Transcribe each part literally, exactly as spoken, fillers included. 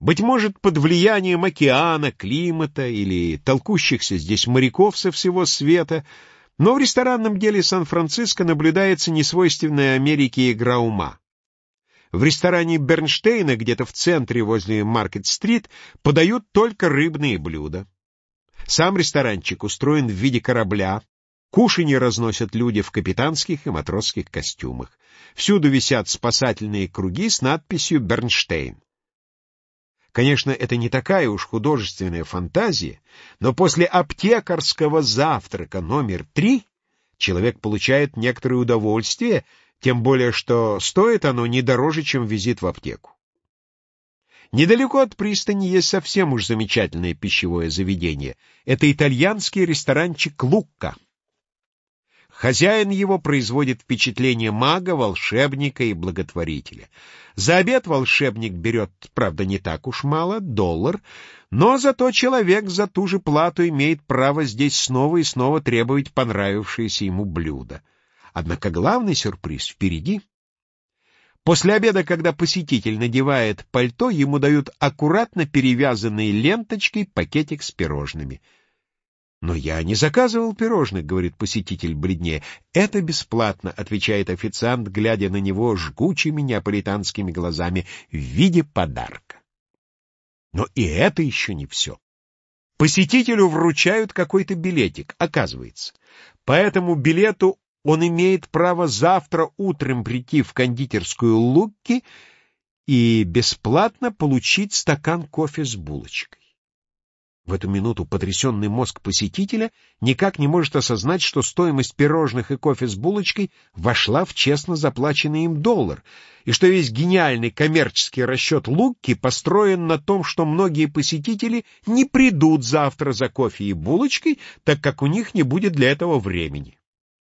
Быть может, под влиянием океана, климата или толкущихся здесь моряков со всего света, но в ресторанном деле Сан-Франциско наблюдается несвойственная Америке игра ума. В ресторане Бернштейна, где-то в центре возле Маркет-стрит, подают только рыбные блюда. Сам ресторанчик устроен в виде корабля, кушанье разносят люди в капитанских и матросских костюмах. Всюду висят спасательные круги с надписью «Бернштейн». Конечно, это не такая уж художественная фантазия, но после аптекарского завтрака номер три человек получает некоторое удовольствие, тем более что стоит оно не дороже, чем визит в аптеку. Недалеко от пристани есть совсем уж замечательное пищевое заведение. Это итальянский ресторанчик «Лукка». Хозяин его производит впечатление мага, волшебника и благотворителя. За обед волшебник берет, правда, не так уж мало, доллар, но зато человек за ту же плату имеет право здесь снова и снова требовать понравившееся ему блюдо. Однако главный сюрприз впереди. После обеда, когда посетитель надевает пальто, ему дают аккуратно перевязанный ленточкой пакетик с пирожными. «Но я не заказывал пирожных», — говорит посетитель бледнее. «Это бесплатно», — отвечает официант, глядя на него жгучими неаполитанскими глазами, в виде подарка. Но и это еще не все. Посетителю вручают какой-то билетик, оказывается. По этому билету он имеет право завтра утром прийти в кондитерскую Лукки и бесплатно получить стакан кофе с булочкой. В эту минуту потрясенный мозг посетителя никак не может осознать, что стоимость пирожных и кофе с булочкой вошла в честно заплаченный им доллар, и что весь гениальный коммерческий расчет Лукки построен на том, что многие посетители не придут завтра за кофе и булочкой, так как у них не будет для этого времени.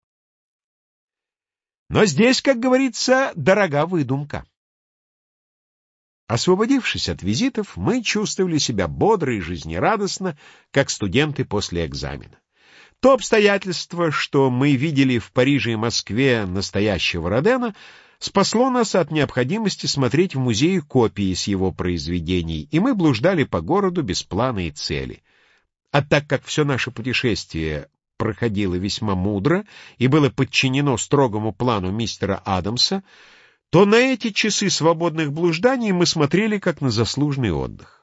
Но здесь, как говорится, дорога выдумка. Освободившись от визитов, мы чувствовали себя бодро и жизнерадостно, как студенты после экзамена. То обстоятельство, что мы видели в Париже и Москве настоящего Родена, спасло нас от необходимости смотреть в музее копии с его произведений, и мы блуждали по городу без плана и цели. А так как все наше путешествие проходило весьма мудро и было подчинено строгому плану мистера Адамса, то на эти часы свободных блужданий мы смотрели как на заслуженный отдых.